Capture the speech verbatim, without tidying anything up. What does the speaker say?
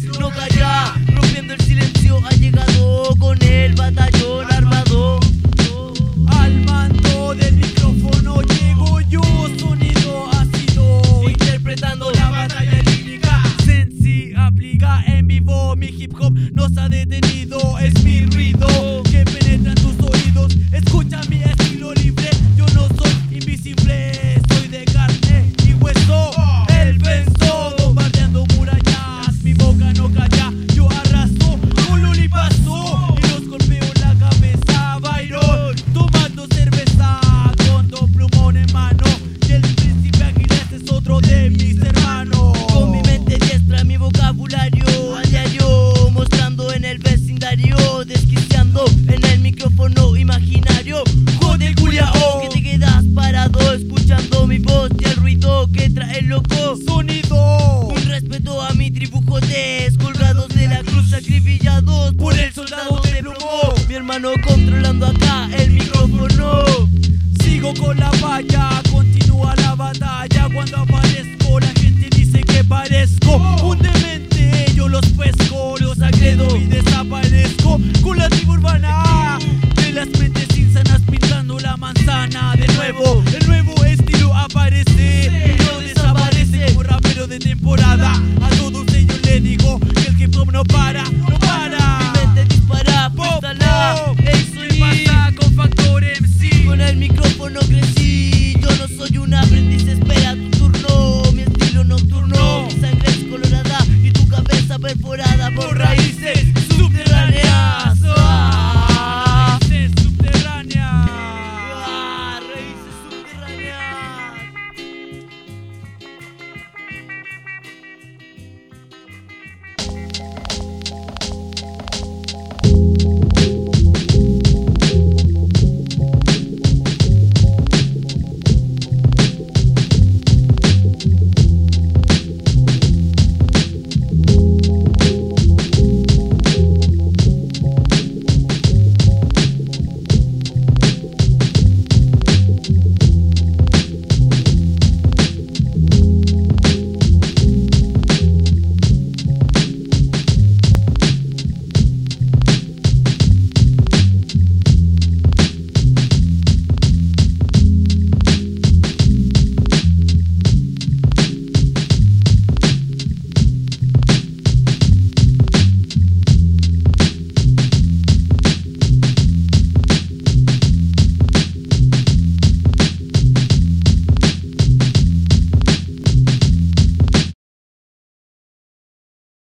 no calla, rompiendo el silencio ha llegado con el batallón armado. Al mando del micrófono llego yo, sonido ácido, interpretando la batalla lírica. Sensi aplica en vivo, mi hip hop no se ha detenido, es mi ruido que penetra en tus oídos. Escucha mi estilo libre, yo no soy invisible, soy de carne y hueso. El venzo, bombardeando murallas, mi boca no calla, yo arraso, con y paso y los golpeo en la cabeza. Byron, tomando cerveza con dos plumón en mano, y el príncipe Aquiles es otro de mis hermanos. Con mi mente diestra, mi vocabulario a diario, mostrando en el vecindario, desquiciando en el micrófono imaginario. Joder, culiao, que te quedas parado escuchando mi voz y el ruido que trae el loco Sonido, un respeto a mi tribu jodes, colgados de la cruz, sacrificados por el soldado de plomo. Mi hermano con